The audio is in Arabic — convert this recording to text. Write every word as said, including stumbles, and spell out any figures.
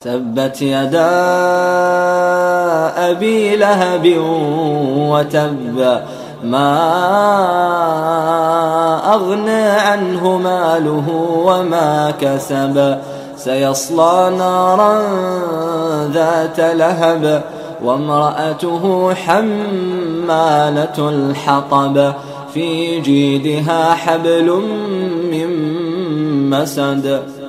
تبت يدا أبي لهب وتب ما أغنى عنه ماله وما كسب سيصلى نارا ذات لهب وامرأته حمالة الحطب في جيدها حبل من مسد.